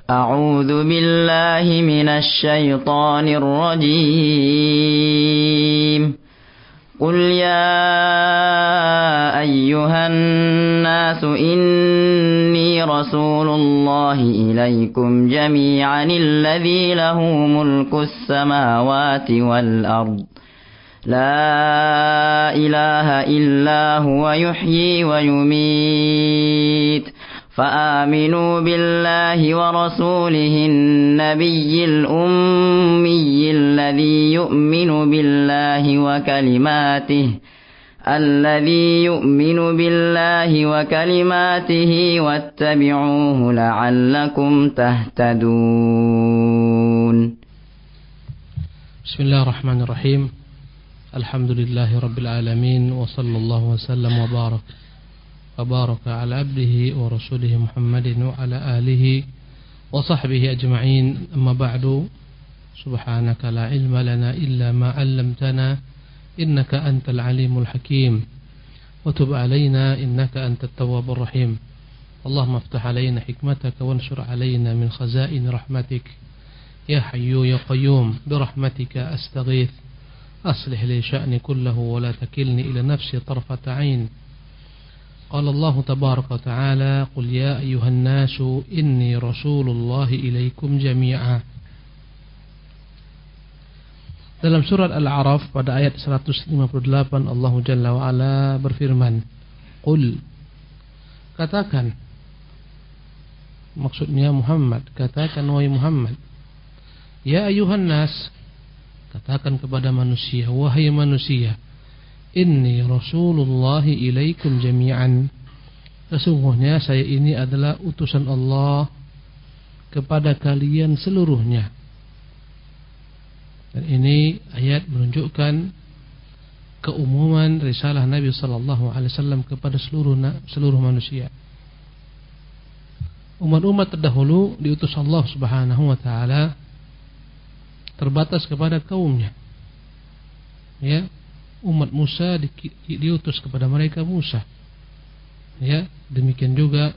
أعوذ بالله من الشيطان الرجيم قل يا أيها الناس إني رسول الله إليكم جميعا الذي له ملك السماوات والأرض لا إله إلا هو يحيي ويميت فآمنوا بالله ورسوله النبي الأمي الذي يؤمن بالله وكلماته واتبعوه لعلكم تهتدون. بسم الله الرحمن الرحيم. الحمد لله رب العالمين وصلى الله وسلم وبارك على عبده ورسوله محمد وعلى آله وصحبه أجمعين. أما بعد، سبحانك لا علم لنا إلا ما علمتنا إنك أنت العليم الحكيم وتب علينا إنك أنت التواب الرحيم. اللهم افتح علينا حكمتك وانشر علينا من خزائن رحمتك يا حي يا قيوم برحمتك أستغيث أصلح لي شأني كله ولا تكلني إلى نفسي طرفة عين. قال الله تبارك وتعالى قل يا أيها الناس إني رسول الله إليكم جميعا. Dalam surat Al-A'raf pada ayat 158 Allah Jalla wa'ala berfirman, Qul, katakan, maksudnya Muhammad, katakan wahai Muhammad, ya ayuhan nas, katakan kepada manusia, wahai manusia, inni rasulullahi ilaikum jami'an, sesungguhnya saya ini adalah utusan Allah kepada kalian seluruhnya. Dan ini ayat menunjukkan keumuman risalah Nabi sallallahu alaihi wasallam kepada seluruh manusia. Umat-umat terdahulu diutus Allah Subhanahu wa taala terbatas kepada kaumnya. Ya, umat Musa diutus kepada mereka Musa. Ya, demikian juga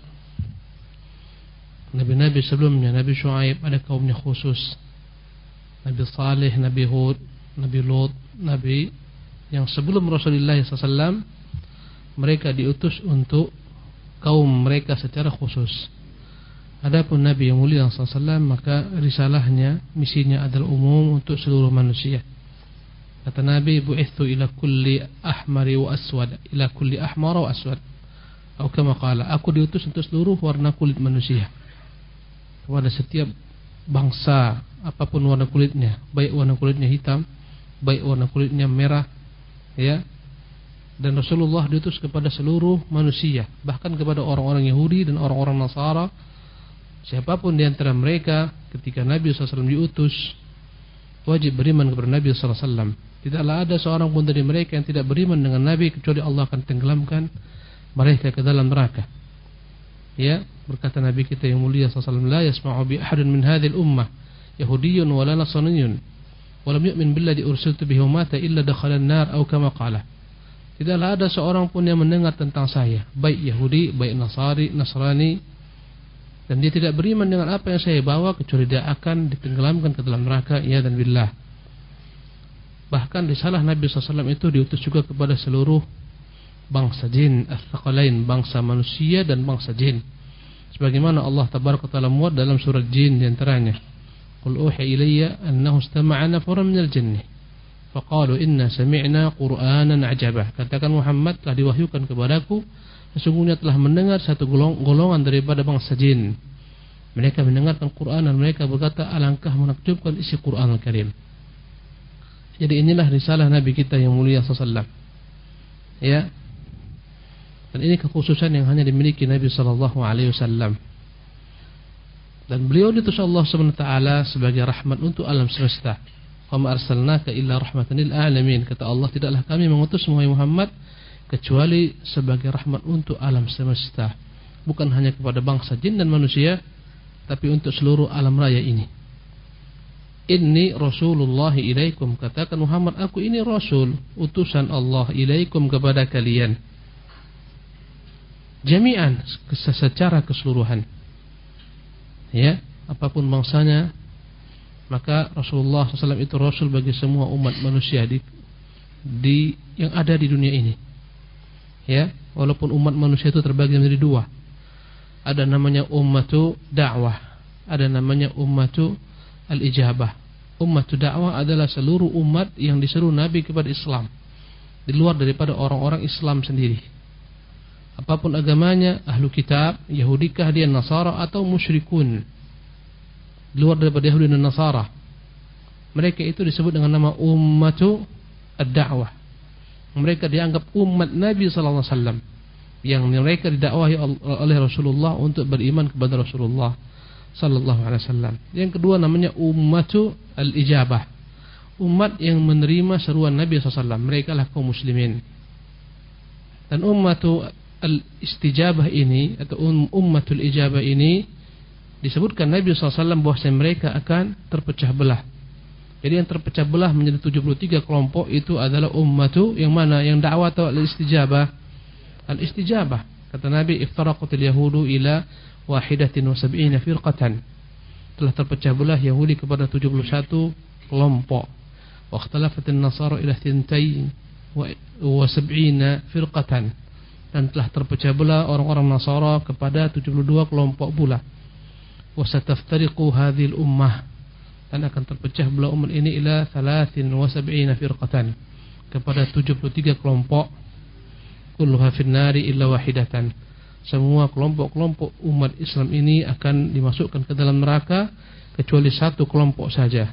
nabi-nabi sebelumnya, Nabi Syuaib ada kaumnya khusus. Nabi Saleh, Nabi Hud, Nabi Lut, Nabi yang sebelum Rasulullah SAW, mereka diutus untuk kaum mereka secara khusus. Adapun Nabi yang mulia SAW, maka risalahnya, misinya adalah umum untuk seluruh manusia. Kata Nabi, bu'ithu ila kulli ahmari wa aswad, ila kulli ahmara wa aswad. Atau kama qala, aku diutus untuk seluruh warna kulit manusia, kepada setiap bangsa apapun warna kulitnya, baik warna kulitnya hitam, baik warna kulitnya merah, ya. Dan Rasulullah diutus kepada seluruh manusia, bahkan kepada orang-orang Yahudi dan orang-orang Nasara. Siapapun di antara mereka ketika Nabi SAW diutus wajib beriman kepada Nabi SAW. Tidaklah ada seorang pun dari mereka yang tidak beriman dengan Nabi kecuali Allah akan tenggelamkan mereka ke dalam neraka. Ya, berkata Nabi kita yang mulia SAW, la yasma'u bi ahadun min hadhil ummah yahudiyyun wala nasraniyyun wa lam yu'min billadhi ursiltu bihi wa mata illa dakhala an-nar aw kama qala. Tidaklah ada seorang pun yang mendengar tentang saya, baik Yahudi, baik Nasrani, dan dia tidak beriman dengan apa yang saya bawa kecuali dia akan ditenggelamkan ke dalam neraka, ya dan billah. Bahkan risalah Nabi SAW itu diutus juga kepada seluruh bangsa jin, ats-tsaqalain, bangsa manusia dan bangsa jin. Sebagaimana Allah tabaraka taala muat dalam surat Jin di antaranya, Qul uhiya ilayya annahu istama'a nafarun minal jinni faqalu inna sami'na qur'anan ajaba. Katakan Muhammad, telah diwahyukan kepadaku sesungguhnya telah mendengar satu golongan daripada bangsa jin. Mereka mendengarkan Quran dan mereka berkata, alangkah menakjubkan isi Quran Al-Karim. Jadi inilah risalah Nabi kita yang mulia sallallahu. Ya. Dan ini kekhususan yang hanya dimiliki Nabi sallallahu alaihi wasallam. Dan beliau diutus Allah Subhanahu wa taala sebagai rahmat untuk alam semesta. Wa ma arsalnaka illa rahmatan lil alamin. Kata Allah, tidaklah kami mengutus Muhammad kecuali sebagai rahmat untuk alam semesta. Bukan hanya kepada bangsa jin dan manusia, tapi untuk seluruh alam raya ini. Inni Rasulullah ilaikum, katakan Muhammad, aku ini Rasul, utusan Allah ilaikum kepada kalian. Jami'an, secara keseluruhan. Ya, apapun bangsanya, maka Rasulullah SAW itu Rasul bagi semua umat manusia di yang ada di dunia ini. Ya, walaupun umat manusia itu terbagi menjadi dua. Ada namanya ummatu da'wah, ada namanya ummatu al-ijabah. Ummatu da'wah adalah seluruh umat yang diseru Nabi kepada Islam, di luar daripada orang-orang Islam sendiri. Apapun agamanya, ahlu kitab, Yahudikah dia, Nasara atau musyrikun, di luar daripada Yahudi dan Nasara, mereka itu disebut dengan nama ummatu ad-da'wah. Mereka dianggap umat Nabi sallallahu alaihi wasallam yang mereka didakwahi oleh Rasulullah untuk beriman kepada Rasulullah sallallahu alaihi wasallam. Yang kedua namanya ummatu al-ijabah. Umat yang menerima seruan Nabi sallallahu alaihi wasallam, mereka lah kaum muslimin. Dan ummatu al-istijabah ini atau ummatul ijabah ini disebutkan Nabi sallallahu alaihi wasallam bahwa mereka akan terpecah belah. Jadi yang terpecah belah menjadi 73 kelompok itu adalah ummatu yang mana? Yang dakwah atau al-istijabah? Al-istijabah. Kata Nabi, iftaraqatil yahudu ila 71 firqatan. Telah terpecah belah Yahudi kepada 71 kelompok. Wa ikhtalafatin nasara ila 72 firqatan. Dan telah terpecah belah orang-orang Nasara kepada 72 kelompok pula. Wa sataftariqu hadhil ummah, dan akan terpecah belah umat ini ila 73 firqatan, kepada 73 kelompok. Kulluha finnari illa wahidatan. Semua kelompok-kelompok umat Islam ini akan dimasukkan ke dalam neraka kecuali satu kelompok saja.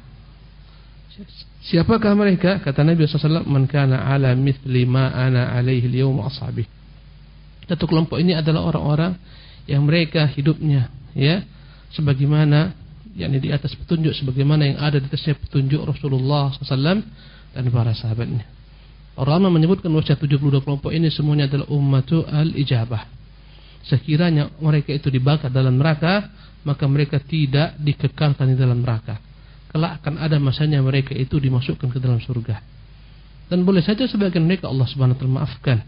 Siapakah mereka? Kata Nabi SAW, man kana ala mithli ma ana alaihi al-yawm ashabi. Satu kelompok ini adalah orang-orang yang mereka hidupnya ya sebagaimana yakni di atas petunjuk sebagaimana yang ada di atasnya petunjuk Rasulullah SAW dan para sahabatnya. Para ulama menyebutkan bahwa 72 kelompok ini semuanya adalah ummatu al-ijabah. Sekiranya mereka itu dibakar dalam neraka, maka mereka tidak dikekalkan di dalam neraka. Kelak akan ada masanya mereka itu dimasukkan ke dalam surga. Dan boleh saja sebagian mereka Allah Subhanahu wa taala maafkan.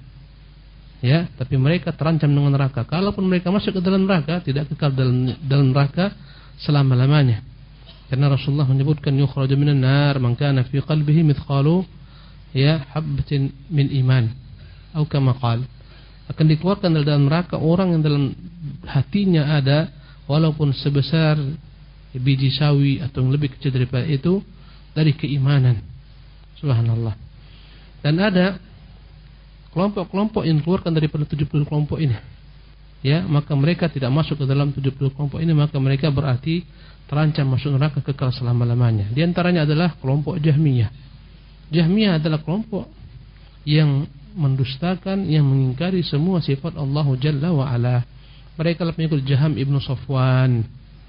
Ya, tapi mereka terancam dengan neraka. Kalaupun mereka masuk ke dalam neraka, tidak kekal dalam neraka selama-lamanya. Karena Rasulullah menyebutkan yukhraju minan nar man kana fi qalbihi mithqalu ya habbatin min iman atau kama qala, akan dikeluarkan dari dalam neraka orang yang dalam hatinya ada walaupun sebesar biji sawi atau yang lebih kecil daripada itu dari keimanan. Subhanallah. Dan ada kelompok-kelompok yang dikeluarkan daripada 70 kelompok ini. Ya, maka mereka tidak masuk ke dalam 70 kelompok ini, maka mereka berarti terancam masuk neraka kekal selama-lamanya. Di antaranya adalah kelompok Jahmiyah. Jahmiyah adalah kelompok yang mendustakan, yang mengingkari semua sifat Allah Jalla wa Ala. Mereka adalah pengikut Jaham ibnu Safwan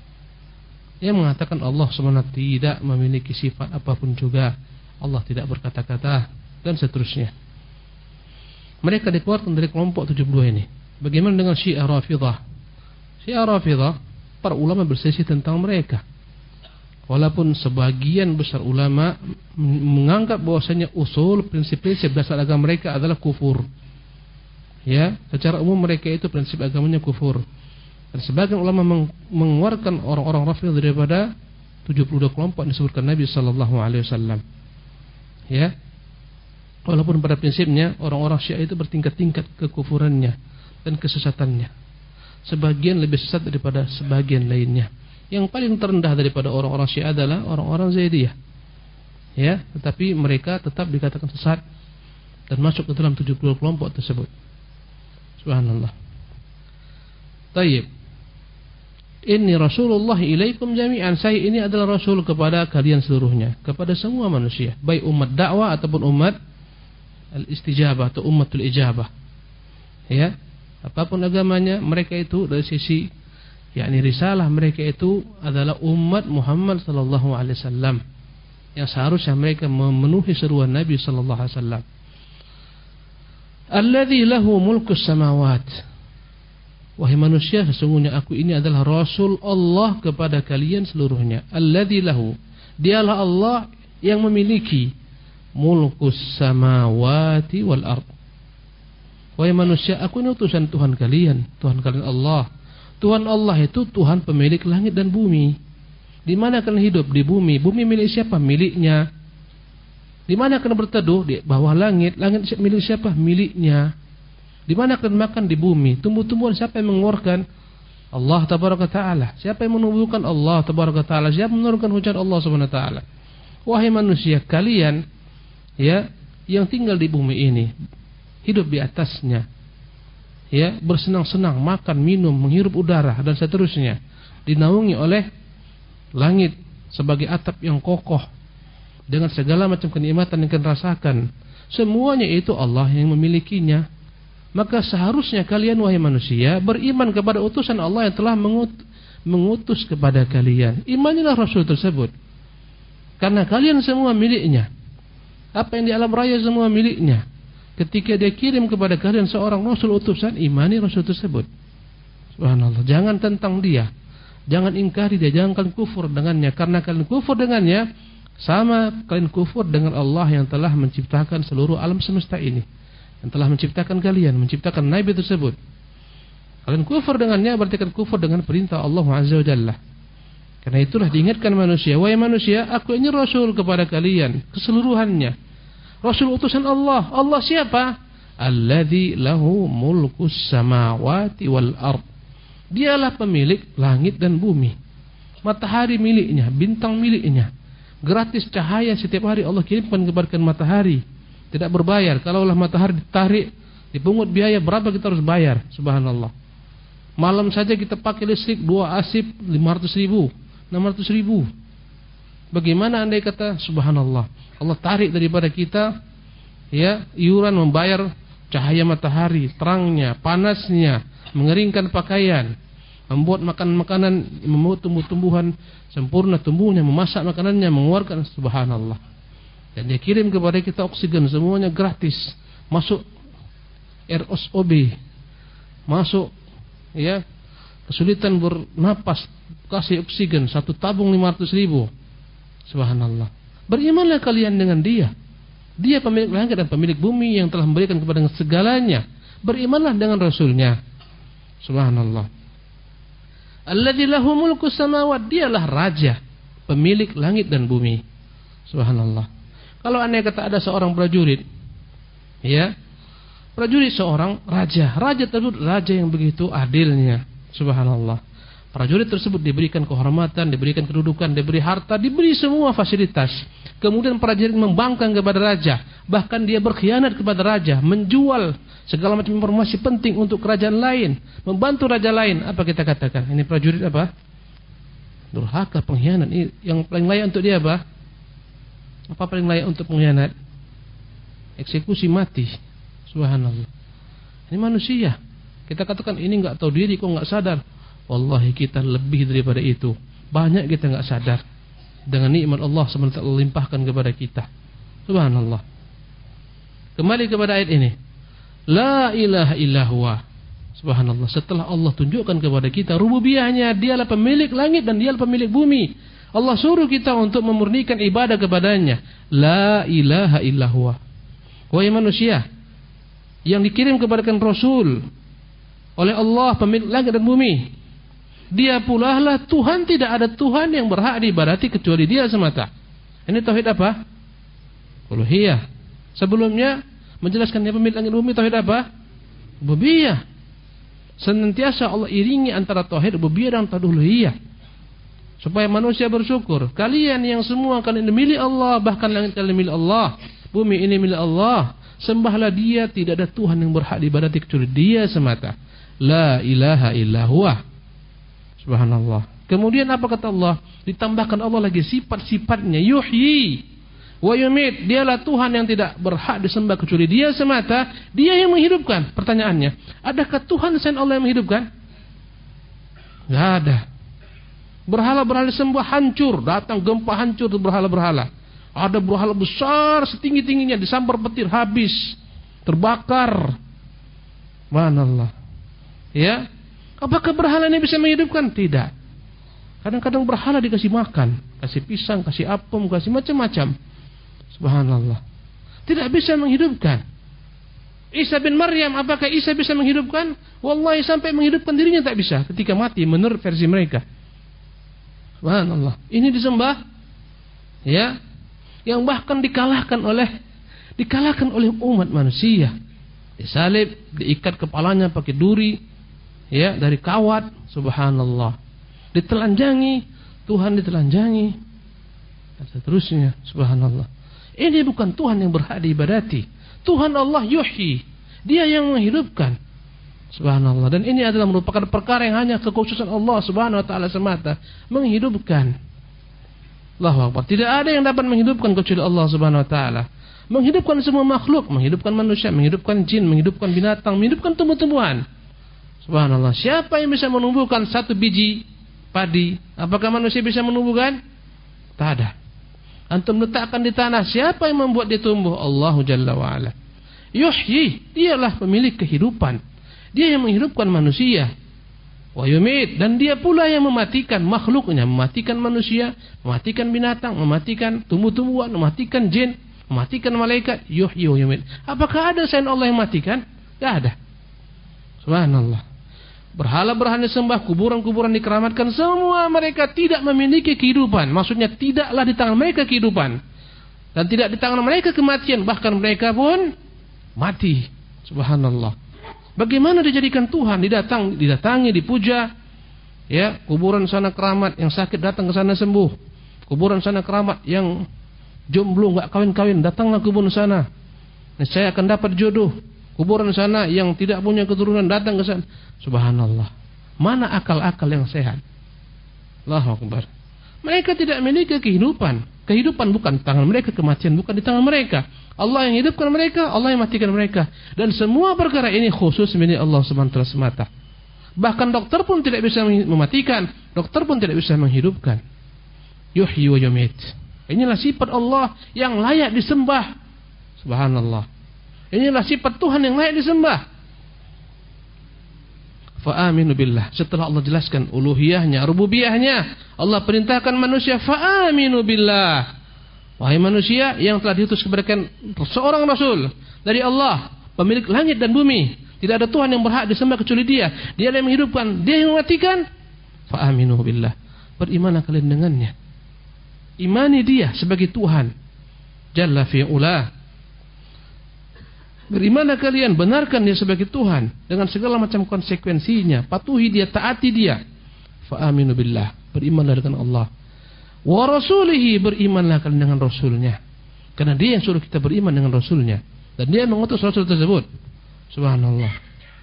yang mengatakan Allah SWT tidak memiliki sifat apapun juga, Allah tidak berkata-kata dan seterusnya. Mereka dikeluarkan dari kelompok 72 ini. Bagaimana dengan Syiah Rafidah? Syiah Rafidah, para ulama berselisih tentang mereka. Walaupun sebagian besar ulama menganggap bahwasanya usul prinsip-prinsip dasar agama mereka adalah kufur. Ya, secara umum mereka itu prinsip agamanya kufur. Dan sebagian ulama mengeluarkan orang-orang Rafidah daripada 72 kelompok yang disebutkan Nabi sallallahu alaihi wasallam. Ya. Walaupun pada prinsipnya orang-orang Syiah itu bertingkat-tingkat kekufurannya dan kesesatannya. Sebagian lebih sesat daripada sebagian lainnya. Yang paling terendah daripada orang-orang Syiah adalah orang-orang Zaidiyah. Ya, tetapi mereka tetap dikatakan sesat dan masuk ke dalam 70 kelompok tersebut. Subhanallah. Tayyib. Inni Rasulullah ilaikum jami'an. Saya ini adalah Rasul kepada kalian seluruhnya, kepada semua manusia, baik umat dakwah ataupun umat al-istijabah atau ummatul ijabah. Ya, apapun agamanya, mereka itu dari sisi yakni risalah mereka itu adalah umat Muhammad sallallahu alaihi wasallam yang seharusnya mereka memenuhi seruan Nabi sallallahu alaihi wasallam. Alladzi lahu mulkus samawat. Wahai manusia, sesungguhnya aku ini adalah Rasul Allah kepada kalian seluruhnya. Alladzi lahu, dialah Allah yang memiliki mulkus samawati wal ard. Wahai manusia, aku ini utusan Tuhan kalian Allah. Tuhan Allah itu Tuhan pemilik langit dan bumi. Di mana kalian hidup? Di bumi. Bumi milik siapa? Miliknya. Di mana kalian berteduh? Di bawah langit. Langit milik siapa? Miliknya. Di mana kalian makan? Di bumi. Tumbuh-tumbuhan siapa yang mengeluarkan? Allah tabaraka ta'ala. Siapa yang menumbuhkan? Allah tabaraka ta'ala. Siapa yang menurunkan hujan? Allah subhanahu wa ta'ala. Wahai manusia, kalian ya yang tinggal di bumi ini, hidup di atasnya, ya, bersenang-senang, makan, minum, menghirup udara dan seterusnya, dinaungi oleh langit sebagai atap yang kokoh dengan segala macam kenikmatan yang kalian rasakan. Semuanya itu Allah yang memilikinya. Maka seharusnya kalian wahai manusia beriman kepada utusan Allah yang telah mengutus kepada kalian. Imanilah Rasul tersebut, karena kalian semua miliknya. Apa yang di alam raya semua miliknya. Ketika dia kirim kepada kalian seorang Rasul utusan, imani Rasul tersebut. Subhanallah. Jangan tentang dia, jangan ingkari dia, jangan kalian kufur dengannya. Karena kalian kufur dengannya, sama kalian kufur dengan Allah yang telah menciptakan seluruh alam semesta ini, yang telah menciptakan kalian, menciptakan Nabi tersebut. Kalian kufur dengannya, berarti kalian kufur dengan perintah Allah Azza wa Jalla. Karena itulah diingatkan manusia, wahai manusia, aku ini Rasul kepada kalian keseluruhannya. Rasul utusan Allah. Allah siapa? Alladzi lahu mulkus samawati wal ard. Dialah pemilik langit dan bumi. Matahari miliknya, bintang miliknya. Gratis cahaya setiap hari Allah kirimkan kepada matahari. Tidak berbayar. Kalaulah matahari ditarik, dipungut biaya, berapa kita harus bayar? Subhanallah. Malam saja kita pakai listrik 2 asip 500.000, 600.000. Bagaimana andai kata subhanallah, Allah tarik daripada kita ya iuran membayar cahaya matahari, terangnya, panasnya, mengeringkan pakaian, membuat makanan, membuat tumbuh-tumbuhan sempurna tumbuhnya, memasak makanannya, mengeluarkan, subhanallah. Dan dia kirim kepada kita oksigen, semuanya gratis. Masuk RSOB, masuk ya kesulitan bernapas, kasih oksigen 1 tabung 500.000. Subhanallah. Berimanlah kalian dengan dia. Dia pemilik langit dan pemilik bumi yang telah memberikan kepada segalanya. Berimanlah dengan Rasulnya. Subhanallah. Alladzi lahu mulkus samawat. Dialah raja, pemilik langit dan bumi. Subhanallah. Kalau andai kata ada seorang prajurit, ya, prajurit seorang raja. Raja tersebut raja yang begitu adilnya. Subhanallah. Prajurit tersebut diberikan kehormatan, diberikan kedudukan, diberi harta, diberi semua fasilitas. Kemudian prajurit membangkang kepada raja, bahkan dia berkhianat kepada raja, menjual segala macam informasi penting untuk kerajaan lain, membantu raja lain. Apa kita katakan? Ini prajurit apa? Durhaka, pengkhianat. Yang paling layak untuk dia apa? Apa paling layak untuk pengkhianat? Eksekusi mati. Subhanallah. Ini manusia. Kita katakan ini enggak tahu diri, kok enggak sadar. Wallahi kita lebih daripada itu. Banyak kita enggak sadar dengan nikmat Allah SWT limpahkan kepada kita. Subhanallah. Kembali kepada ayat ini. La ilaha illa huwa. Subhanallah. Setelah Allah tunjukkan kepada kita rububiyahnya, dialah pemilik langit dan dialah pemilik bumi, Allah suruh kita untuk memurnikan ibadah kepadanya. La ilaha illa huwa. Wahai manusia yang dikirim kepada Rasul oleh Allah pemilik langit dan bumi, dia pula lah Tuhan, tidak ada Tuhan yang berhak diibadati kecuali dia semata. Ini tauhid apa? Uluhiyah. Sebelumnya menjelaskan dia pemilik langit dan bumi, tauhid apa? Rububiyah. Senantiasa Allah iringi antara tauhid rububiyah dan tauhid uluhiyah, supaya manusia bersyukur. Kalian yang semua kalian milik Allah, bahkan langit kalian milik Allah, bumi ini milik Allah. Sembahlah dia, tidak ada Tuhan yang berhak diibadati kecuali dia semata. La ilaha illa huwa. Subhanallah. Kemudian apa kata Allah? Ditambahkan Allah lagi sifat-sifatnya. Yuhyi wa yumit. Dialah Tuhan yang tidak berhak disembah kecuali dia semata. Dia yang menghidupkan. Pertanyaannya, adakah Tuhan selain Allah yang menghidupkan? Tidak ada. Berhala-berhala disembah hancur. Datang gempa hancur itu berhala-berhala. Ada berhala besar setinggi-tingginya, disambar petir habis, terbakar. Subhanallah. Ya. Apakah berhala ini bisa menghidupkan? Tidak. Kadang-kadang berhala dikasih makan, kasih pisang, kasih apem, kasih macam-macam. Subhanallah. Tidak bisa menghidupkan. Isa bin Maryam, apakah Isa bisa menghidupkan? Wallahi sampai menghidupkan dirinya tak bisa ketika mati menurut versi mereka. Subhanallah. Ini disembah, ya, yang bahkan dikalahkan oleh umat manusia. Disalib, diikat kepalanya pakai duri, ya, dari kawat. Subhanallah. Ditelanjangi, Tuhan ditelanjangi, dan seterusnya. Subhanallah. Ini bukan Tuhan yang berhak diibadati. Tuhan Allah yuhyi, Dia yang menghidupkan. Subhanallah. Dan ini adalah merupakan perkara yang hanya kekhususan Allah Subhanahu wa taala semata, menghidupkan. Allahu Akbar. Tidak ada yang dapat menghidupkan kecuali Allah Subhanahu wa taala. Menghidupkan semua makhluk, menghidupkan manusia, menghidupkan jin, menghidupkan binatang, menghidupkan tumbuh-tumbuhan. Subhanallah. Siapa yang bisa menumbuhkan satu biji padi? Apakah manusia bisa menumbuhkan? Tak ada. Antum letakkan di tanah, siapa yang membuat dia tumbuh? Allah Jalla wa'ala. Yuhyi, dialah pemilik kehidupan. Dia yang menghidupkan manusia. Wa yumit, dan dia pula yang mematikan makhluknya, mematikan manusia, mematikan binatang, mematikan tumbuh-tumbuhan, mematikan jin, mematikan malaikat. Yuhyi wa yumit. Apakah ada selain Allah yang matikan? Tidak ada. Subhanallah. Berhala-berhala disembah, kuburan-kuburan dikeramatkan, semua mereka tidak memiliki kehidupan. Maksudnya tidaklah di tangan mereka kehidupan, dan tidak di tangan mereka kematian. Bahkan mereka pun mati. Subhanallah. Bagaimana dijadikan Tuhan? Didatangi, dipuja. Ya, kuburan sana keramat, yang sakit datang ke sana sembuh. Kuburan sana keramat, yang jomblo nggak kawin-kawin, datanglah kuburan sana, saya akan dapat jodoh. Kuburan sana yang tidak punya keturunan, datang ke sana. Subhanallah. Mana akal-akal yang sehat? Allahu Akbar. Mereka tidak memiliki kehidupan. Kehidupan bukan di tangan mereka, kematian bukan di tangan mereka. Allah yang hidupkan mereka, Allah yang matikan mereka. Dan semua perkara ini khusus milik Allah Subhanahu wa taala semata. Bahkan dokter pun tidak bisa mematikan, dokter pun tidak bisa menghidupkan. Yuhyi wa yumit. Inilah sifat Allah yang layak disembah. Subhanallah. Inilah sifat Tuhan yang layak disembah. Fa'aminu billah. Setelah Allah jelaskan uluhiyahnya, rububiyahnya, Allah perintahkan manusia fa'aminu billah. Wahai manusia yang telah diutus kepada seorang Rasul dari Allah, pemilik langit dan bumi. Tidak ada Tuhan yang berhak disembah kecuali Dia. Dia yang menghidupkan, Dia yang mematikan. Fa'aminu billah. Berimanlah kalian dengannya. Imani Dia sebagai Tuhan. Jalla fi'ulah. Berimanlah kalian, benarkan Dia sebagai Tuhan dengan segala macam konsekuensinya. Patuhi Dia, taati Dia. Fa'aminu billah. Berimanlah dengan Allah. Wa rasulihi, berimanlah kalian dengan Rasulnya. Karena Dia yang suruh kita beriman dengan Rasulnya. Dan Dia mengutus Rasul tersebut. Subhanallah.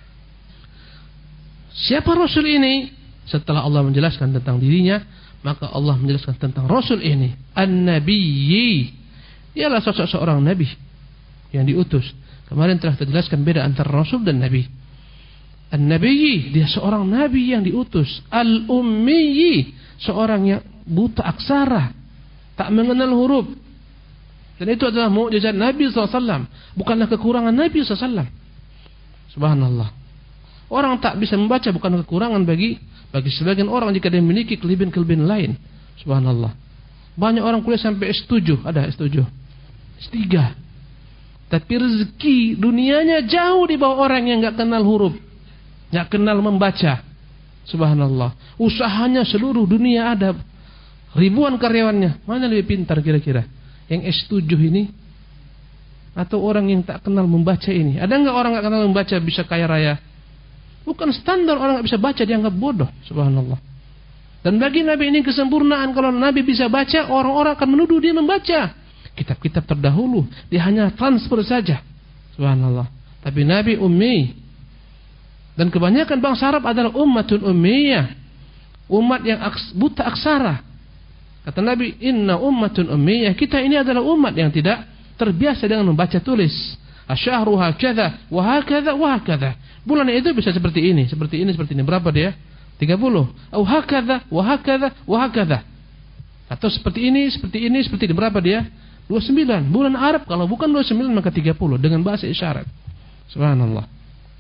Siapa Rasul ini? Setelah Allah menjelaskan tentang dirinya, maka Allah menjelaskan tentang Rasul ini. An-Nabiyyi. Ialah sosok seorang Nabi yang diutus. Kemarin telah terjelaskan beda antara Rasul dan Nabi. An-Nabiyyi, dia seorang Nabi yang diutus. Al-Ummiyyi, seorang yang buta aksara, tak mengenal huruf. Dan itu adalah mukjizat Nabi SAW, bukanlah kekurangan Nabi SAW. Subhanallah. Orang tak bisa membaca bukan kekurangan bagi sebagian orang jika dia memiliki kelebihan-kelebihan lain. Subhanallah. Banyak orang kuliah sampai S7, ada S7, S3. Tapi rezeki dunianya jauh di bawah orang yang enggak kenal huruf, enggak kenal membaca. Subhanallah. Usahanya seluruh dunia ada, ribuan karyawannya. Mana lebih pintar kira-kira? Yang S7 ini atau orang yang tak kenal membaca ini? Ada enggak orang enggak kenal membaca bisa kaya raya? Bukan standar orang enggak bisa baca dianggap bodoh. Subhanallah. Dan bagi Nabi ini kesempurnaan. Kalau Nabi bisa baca, orang-orang akan menuduh dia membaca. Kitab-kitab terdahulu dia hanya transfer saja. Subhanallah. Tapi Nabi ummi. Dan kebanyakan bangsa Arab adalah ummatun ummiyah, umat yang buta aksara. Kata Nabi, inna ummatun ummiyah, kita ini adalah umat yang tidak terbiasa dengan membaca tulis. Asyahru hakadha wa hakadha wa hakadha. Bulan itu bisa seperti ini, seperti ini, seperti ini. Berapa dia? 30. Au hakadha wa hakadha wa hakadha. Atau seperti ini, seperti ini, seperti ini. Berapa dia? 29. Bulan Arab kalau bukan 29 maka 30 dengan bahasa isyarat. Subhanallah.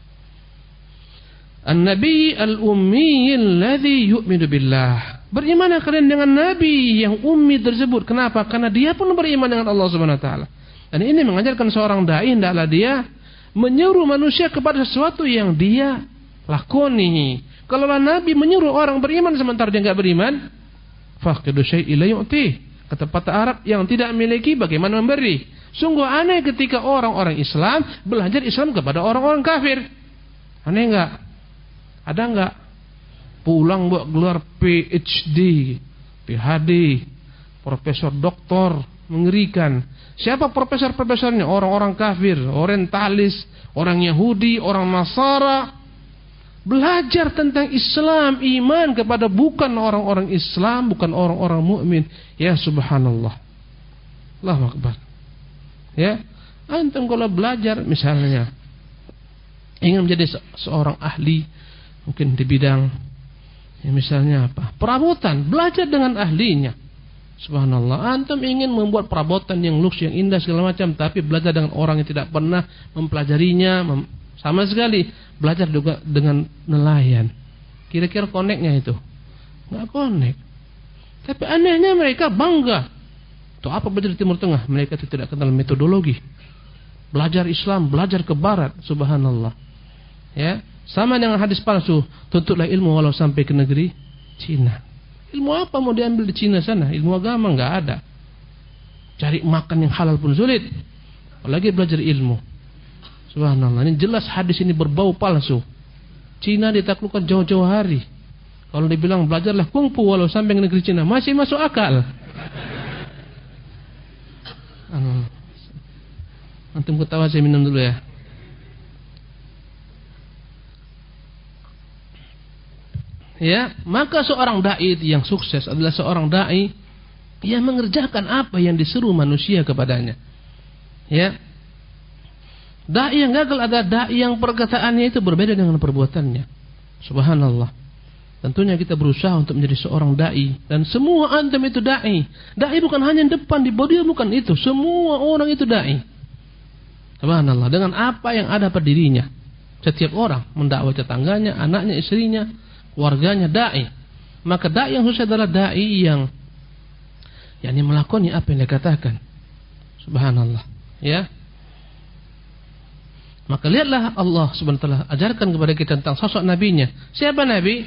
An-Nabi al-Ummi alladhi yu'minu billah. Berimanlah kalian dengan Nabi yang ummi tersebut. Kenapa? Karena dia pun beriman dengan Allah Subhanahu wa taala. Dan ini mengajarkan seorang dai hendaklah dia menyuruh manusia kepada sesuatu yang dia lakoni. Kalau Nabi menyuruh orang beriman sementara dia enggak beriman, faqidu syai'i la yu'ti. Kata pepatah Arab, yang tidak memiliki bagaimana memberi. Sungguh aneh ketika orang-orang Islam belajar Islam kepada orang-orang kafir. Aneh enggak? Ada enggak? Pulang buat gelar PhD, PhD, profesor doktor, mengerikan. Siapa profesor-profesornya? Orang-orang kafir, orientalis, orang Yahudi, orang Nasara. Belajar tentang Islam, iman kepada bukan orang-orang Islam, bukan orang-orang mukmin. Ya subhanallah. Allahu akbar. Ya, antum kalau belajar misalnya ingin menjadi seorang ahli mungkin di bidang ya misalnya apa? Perabotan, belajar dengan ahlinya. Subhanallah, antum ingin membuat perabotan yang luks, yang indah segala macam, tapi belajar dengan orang yang tidak pernah mempelajarinya sama sekali, belajar juga dengan nelayan. Kira-kira koneknya itu? Enggak konek. Tapi anehnya mereka bangga. Itu apa belajar di Timur Tengah? Mereka itu tidak kenal metodologi. Belajar Islam, belajar ke barat, subhanallah. Ya, sama dengan hadis palsu, tuntutlah ilmu walau sampai ke negeri Cina. Ilmu apa mau diambil di Cina sana? Ilmu agama enggak ada. Cari makan yang halal pun sulit. Apalagi belajar ilmu. Subhanallah, ini jelas hadis ini berbau palsu. Cina ditaklukkan jauh-jauh hari. Kalau dibilang belajarlah kungfu walau sampai ke negeri Cina, masih masuk akal. Antum ketawa, saya minum dulu ya. Ya, maka seorang dai yang sukses adalah seorang dai yang mengerjakan apa yang disuruh manusia kepadanya. Ya. Dai yang gagal adalah dai yang perkataannya itu berbeda dengan perbuatannya. Subhanallah. Tentunya kita berusaha untuk menjadi seorang dai, dan semua antum itu dai. Dai bukan hanya yang depan di podium, bukan itu. Semua orang itu dai. Subhanallah, dengan apa yang ada pada dirinya. Setiap orang mendakwai tetangganya, anaknya, istrinya, warganya, dai. Maka dai yang sukses adalah dai yang yakni melakoni apa yang dia katakan. Subhanallah, ya. Maka lihatlah Allah Subhanahu wa taala ajarkan kepada kita tentang sosok nabinya. Siapa nabi?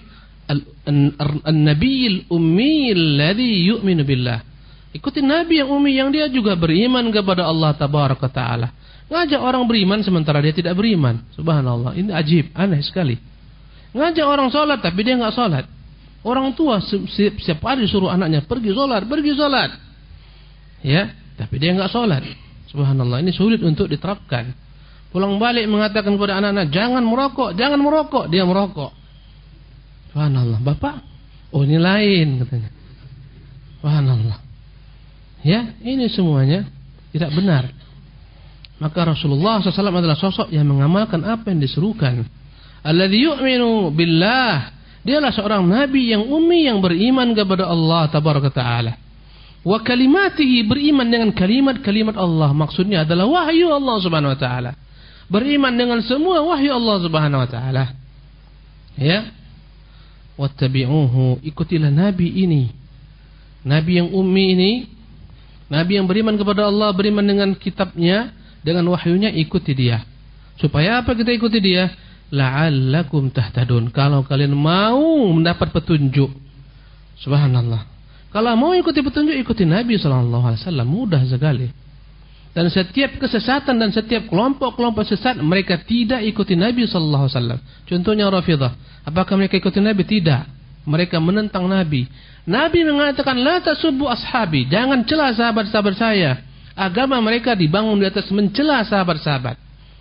An-nabiyil ummi alladhi yu'minu billah. Ikuti nabi yang ummi yang dia juga beriman kepada Allah tabaraka taala. Ngajak orang beriman sementara dia tidak beriman. Subhanallah, ini ajib, aneh sekali. Ngajak orang sholat tapi dia enggak sholat. Orang tua setiap hari suruh anaknya pergi sholat. Ya, tapi dia enggak sholat. Subhanallah, ini sulit untuk diterapkan. Pulang balik mengatakan kepada anak-anak, jangan merokok, dia merokok. Subhanallah, bapak, oh ini lain katanya. Subhanallah. Ya, ini semuanya tidak benar. Maka Rasulullah SAW adalah sosok yang mengamalkan apa yang diserukan. Alladzi yu'minu billah. Dialah seorang nabi yang ummi yang beriman kepada Allah tabaraka taala. Wa kalimatihi, beriman dengan kalimat-kalimat Allah. Maksudnya adalah wahyu Allah Subhanahu wa taala. Beriman dengan semua wahyu Allah Subhanahu wa taala. Ya. Wattabi'uhu, ikutilah nabi ini. Nabi yang ummi ini, nabi yang beriman kepada Allah, beriman dengan kitabnya, dengan wahyunya, ikuti dia. Supaya apa kita ikuti dia? La'allakum tahtadun. Kalau kalian mau mendapat petunjuk. Subhanallah. Kalau mau ikuti petunjuk, ikuti Nabi SAW. Mudah sekali. Dan setiap kesesatan dan setiap kelompok-kelompok sesat, mereka tidak ikuti Nabi SAW. Contohnya Rafidah. Apakah mereka ikuti Nabi? Tidak. Mereka menentang Nabi. Nabi mengatakan, la tasubbu ashabi. Jangan celah sahabat-sahabat saya. Agama mereka dibangun di atas mencela sahabat-sahabat.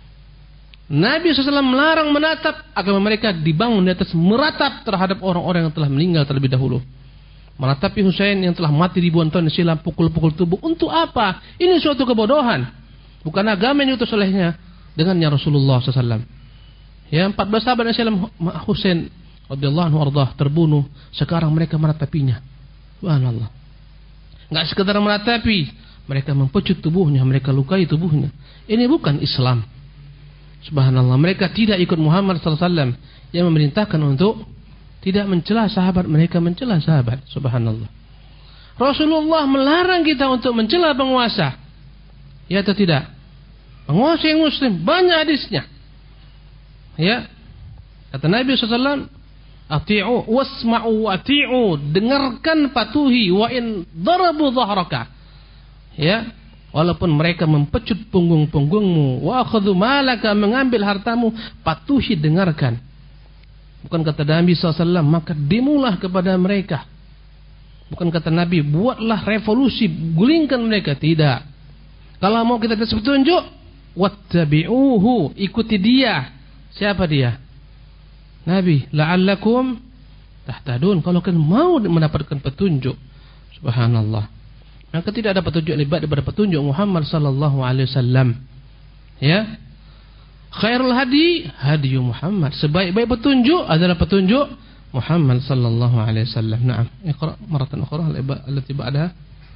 Nabi SAW melarang menatap. Agama mereka dibangun di atas meratap terhadap orang-orang yang telah meninggal terlebih dahulu. Meratapi Husain yang telah mati ribuan tahun silam, pukul-pukul tubuh. Untuk apa? Ini suatu kebodohan. Bukan agama yang diutus olehnya dengannya Rasulullah SAW. Ya, 14 sahabat Islam Husain radhiyallahu anhu ardah terbunuh. Sekarang mereka meratapinya. Subhanallah. Enggak sekedar meratapi, mereka mempecut tubuhnya, mereka lukai tubuhnya. Ini bukan Islam. Subhanallah, mereka tidak ikut Muhammad SAW yang memerintahkan untuk tidak mencela sahabat, mereka mencela sahabat. Subhanallah. Rasulullah melarang kita untuk mencela penguasa. Ya atau tidak? Penguasai muslim, banyak hadisnya. Ya. Kata Nabi SAW, ati'u wasma'u ati'u, dengarkan, patuhi, wa in darabu dhahraka. Ya, walaupun mereka mempecut punggung-punggungmu, wa akhadhu malaka, mengambil hartamu, patuhi, dengarkan. Bukan kata Nabi SAW, maka demulah kepada mereka. Bukan kata Nabi, buatlah revolusi, gulingkan mereka. Tidak. Kalau mau kita kasih petunjuk, wattabi'uhu, ikuti dia. Siapa dia? Nabi, la'allakum tahtadun, kalau kalian mau mendapatkan petunjuk. Subhanallah. Maka tidak ada petunjuk lebih baik daripada petunjuk Muhammad sallallahu alaihi wasallam. Ya. Khairul hadi hadi Muhammad. Sebaik-baik petunjuk adalah petunjuk Muhammad sallallahu alaihi wasallam. Naam. Iqra maratan ukhra allati ba'daha.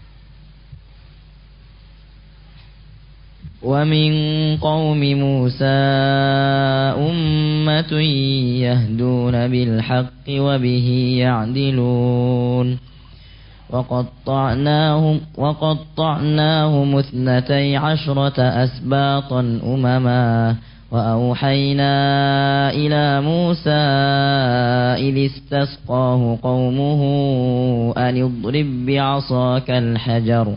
ومن قوم موسى أمة يهدون بالحق وبه يعدلون وقطعناهم 12 أسباطا أمما وأوحينا إلى موسى إذ استسقاه قومه أن اضرب بعصاك الحجر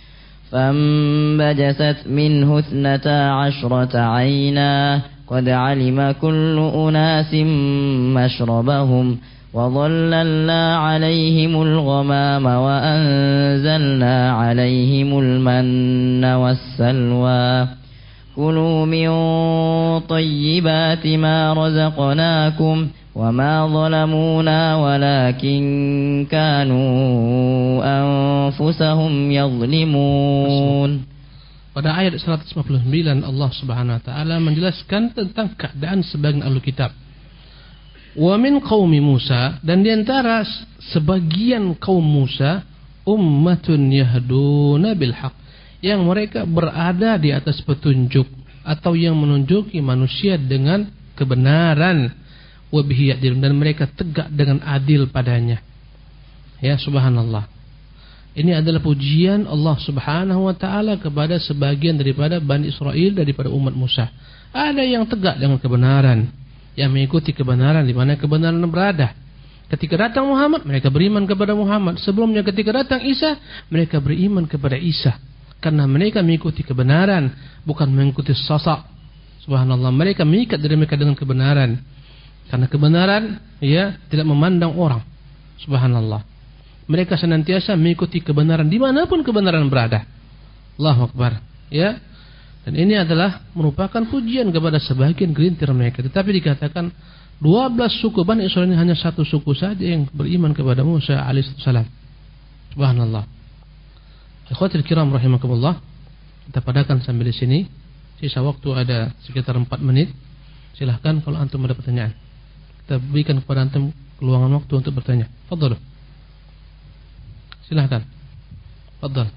فانبجست منه 12 عينا قد علم كل أناس مشربهم وظللنا عليهم الغمام وأنزلنا عليهم المن والسلوى كلوا من طيبات ما رزقناكم وما ظلمونا ولكن كانوا أنفسهم يظلمون. Pada ayat 159 Allah Subhanahu wa taala menjelaskan tentang keadaan sebagian ahli kitab. Wa min qaumi Musa, dan di antara sebagian kaum Musa, ummatun yahduna bil haq, yang mereka berada di atas petunjuk atau yang menunjuki manusia dengan kebenaran. Wa bihi ya'dilun, dan mereka tegak dengan adil padanya. Ya, subhanallah. Ini adalah pujian Allah Subhanahu wa taala kepada sebagian daripada Bani Israel, daripada umat Musa. Ada yang tegak dengan kebenaran, yang mengikuti kebenaran di mana kebenaran berada. Ketika datang Muhammad, mereka beriman kepada Muhammad. Sebelumnya ketika datang Isa, mereka beriman kepada Isa. Karena mereka mengikuti kebenaran, bukan mengikuti sosok. Subhanallah, mereka mengikat diri mereka dengan kebenaran. Karena kebenaran, ya, tidak memandang orang. Subhanallah. Mereka senantiasa mengikuti kebenaran dimanapun kebenaran berada. Allahu Akbar. Ya. Dan ini adalah merupakan pujian kepada sebagian gelintir mereka. Tetapi dikatakan 12 suku Bani Israil ini hanya satu suku saja yang beriman kepada Musa alaihissalam. Subhanallah. Ikhwatul kiram rahimakumullah. Kita padakan sampai di sini. Sisa waktu ada sekitar 4 menit. Silahkan kalau antum ada pertanyaan. Kita berikan kepada antum luangan waktu untuk bertanya. Fadhal. Silahkan. Fadhal.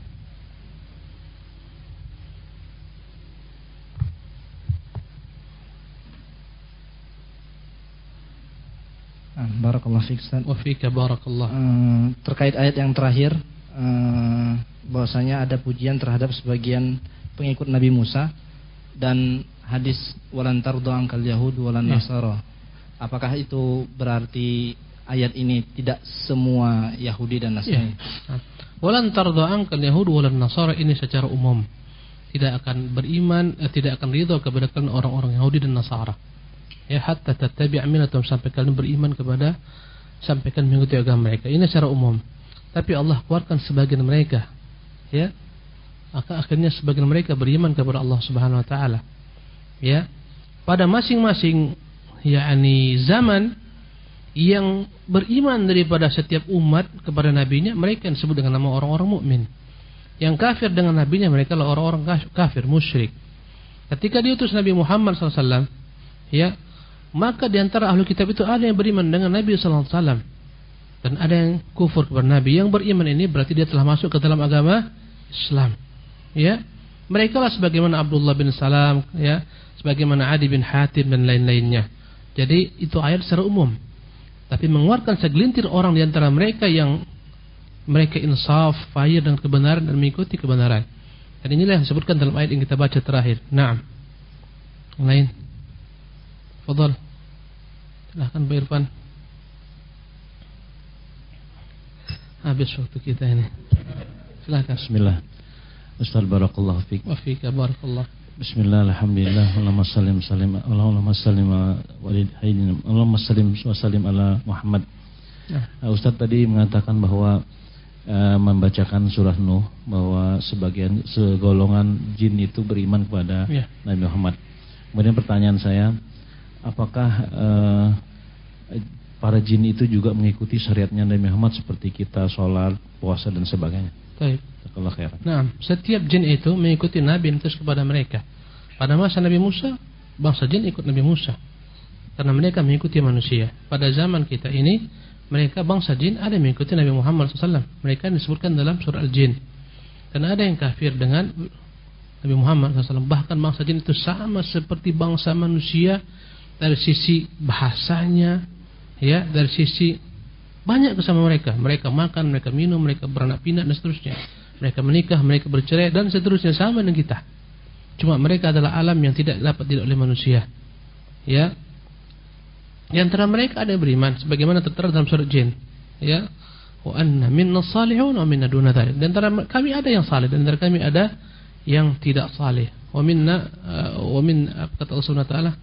Barakallahu fiik, Ustaz. Wa fiika barakallah. Terkait ayat yang terakhir, bahwasanya ada pujian terhadap sebagian pengikut Nabi Musa dan hadis walan tarda ankal yahud walan nasara. Apakah itu berarti ayat ini tidak semua Yahudi dan Nasrani? Walan tarda ankal yahud walan nasara ini secara umum. Tidak akan beriman, tidak akan ridha kepada orang-orang Yahudi dan Nasara. Ya, hatta tattabi' millatum, sampai kalian beriman kepada, sampai kalian mengikuti agama mereka. Ini secara umum. Tapi Allah keluarkan sebagian mereka. Ya. Akhirnya sebagian mereka beriman kepada Allah Subhanahu wa taala. Ya. Pada masing-masing yakni zaman yang beriman daripada setiap umat kepada nabinya, mereka yang disebut dengan nama orang-orang mukmin. Yang kafir dengan nabinya, mereka adalah orang-orang kafir, musyrik. Ketika diutus Nabi Muhammad SAW, ya, maka di antara ahli kitab itu ada yang beriman dengan Nabi SAW dan ada yang kufur kepada Nabi. Yang beriman ini berarti dia telah masuk ke dalam agama Islam. Ya, mereka lah sebagaimana Abdullah bin Salam, ya, sebagaimana Adi bin Hatim dan lain-lainnya. Jadi itu ayat secara umum. Tapi mengeluarkan segelintir orang di antara mereka yang mereka insaf, fair dengan kebenaran dan mengikuti kebenaran. Dan inilah yang disebutkan dalam ayat yang kita baca terakhir. Naam. Yang lain. Fadhal. Silahkan Pak Irfan. Habis waktu kita ini. Silahkan. Bismillah. Ustaz barakallahu fiik. Wa fiika barakallah. Bismillah, alhamdulillah, Allahumma sallim wa sallim ala Muhammad. Ustaz tadi mengatakan bahwa membacakan surah Nuh, bahwa sebagian segolongan jin itu beriman kepada Nabi Muhammad. Kemudian pertanyaan saya, apakah para jin itu juga mengikuti syariatnya Nabi Muhammad seperti kita sholat, puasa dan sebagainya? Baik. Nah, setiap jin itu mengikuti Nabi terus kepada mereka. Pada masa Nabi Musa, bangsa jin ikut Nabi Musa karena mereka mengikuti manusia. Pada zaman kita ini, mereka bangsa jin ada yang mengikuti Nabi Muhammad SAW. Mereka disebutkan dalam surah Al-Jin. Dan ada yang kafir dengan Nabi Muhammad SAW. Bahkan bangsa jin itu sama seperti bangsa manusia dari sisi bahasanya, ya, dari sisi banyak kesama mereka. Mereka makan, mereka minum, mereka beranak pinak dan seterusnya. Mereka menikah, mereka bercerai dan seterusnya, sama dengan kita. Cuma mereka adalah alam yang tidak dapat dilihat oleh manusia. Ya. Di antara mereka ada yang beriman sebagaimana tertera dalam surat Jin. Ya. Wa anna minna salihun wa minna duna dzalik. Di antara kami ada yang saleh dan di antara kami ada yang tidak saleh. Wa minna kata Allah Subhanahu wa taala,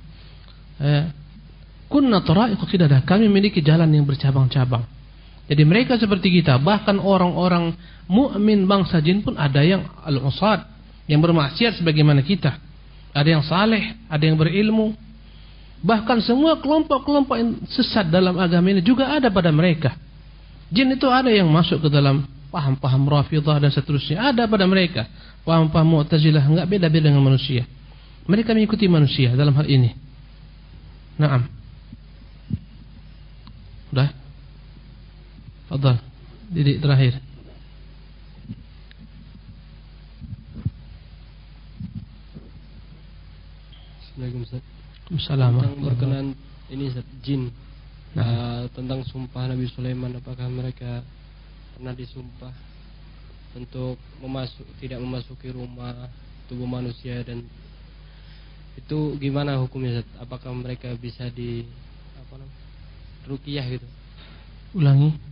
kunna tara'iq qidadah. Kami memiliki jalan yang bercabang-cabang. Jadi mereka seperti kita. Bahkan orang-orang mukmin bangsa jin pun ada yang al-usad, yang bermaksiat sebagaimana kita. Ada yang saleh, ada yang berilmu. Bahkan semua kelompok-kelompok yang sesat dalam agama ini juga ada pada mereka. Jin itu ada yang masuk ke dalam paham-paham Rafidah dan seterusnya. Ada pada mereka. Paham-paham Mu'tazilah, enggak beda-beda dengan manusia. Mereka mengikuti manusia dalam hal ini. Naam. Udah? Fadhal. Didik terakhir. Assalamualaikum Ustaz. Assalamualaikum. Tentang berkenaan ini Ustaz, jin. Tentang sumpah Nabi Sulaiman, apakah mereka pernah disumpah untuk tidak memasuki rumah tubuh manusia, dan itu gimana hukumnya Ustaz? Apakah mereka bisa ruqyah gitu? Ulangi.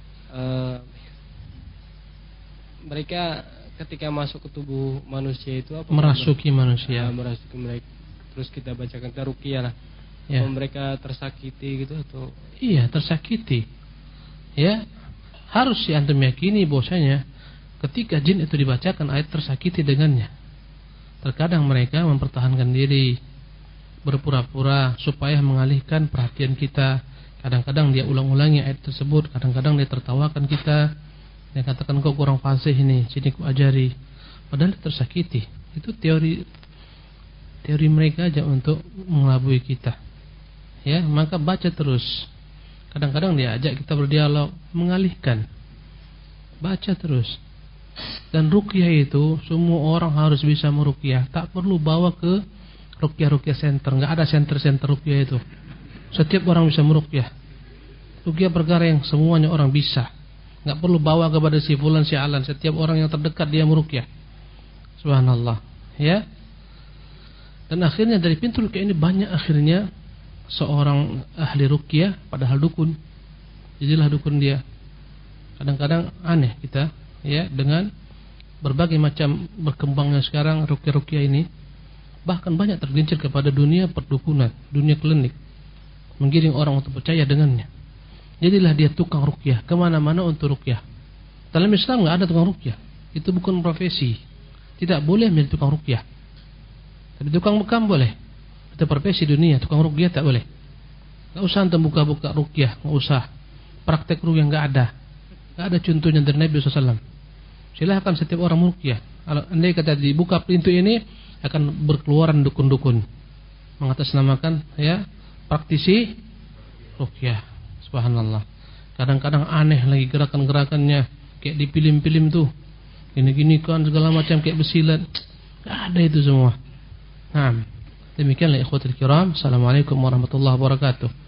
Mereka ketika masuk ke tubuh manusia itu apa? Merasuki manusia. Merasuki mereka. Terus kita bacakan ruqyah lah. Ya. Mereka tersakiti gitu atau? Iya, tersakiti. Ya, harus antum yakini bahwasanya ketika jin itu dibacakan ayat tersakiti dengannya. Terkadang mereka mempertahankan diri, berpura-pura supaya mengalihkan perhatian kita. Kadang-kadang dia ulang-ulangi ayat tersebut, kadang-kadang dia tertawakan kita. Dia katakan kau kurang fasih ini, sini ku ajari. Padahal tersakiti. Itu teori mereka aja untuk mengelabui kita. Ya, maka baca terus. Kadang-kadang dia ajak kita berdialog, mengalihkan. Baca terus. Dan ruqyah itu semua orang harus bisa meruqyah. Tak perlu bawa ke ruqyah center. Enggak ada center ruqyah itu. Setiap orang bisa meruqyah. Ruqyah perkara yang semuanya orang bisa. Enggak perlu bawa kepada si fulan si alan. Setiap orang yang terdekat dia meruqyah. Subhanallah. Ya. Dan akhirnya dari pintu ruqyah ini banyak akhirnya seorang ahli ruqyah padahal dukun. Jadilah dukun dia. Kadang-kadang aneh kita, ya, dengan berbagai macam berkembangnya sekarang ruqyah ini. Bahkan banyak tergelincir kepada dunia perdukunan, dunia klinik, menggiring orang untuk percaya dengannya. Jadilah dia tukang ruqyah, kemana-mana untuk ruqyah. Dalam Islam nggak ada tukang ruqyah, itu bukan profesi. Tidak boleh menjadi tukang ruqyah. Tapi tukang bekam boleh. Itu profesi dunia, tukang ruqyah tak boleh. Nggak usah antum buka-buka ruqyah, nggak usah. Praktek ruqyah nggak ada contohnya dari Nabi SAW. Silahkan setiap orang meruqyah. Kalau andai kata dibuka pintu ini, akan berkeluaran dukun-dukun mengatasnamakan, ya, praktisi ruqyah. Subhanallah. Kadang-kadang aneh lagi gerakan-gerakannya, kayak di film-film tuh, gini-gini kan segala macam kayak besilat. Nggak ada itu semua. Nah, demikianlah ikhwatul kiram. Assalamualaikum warahmatullahi wabarakatuh.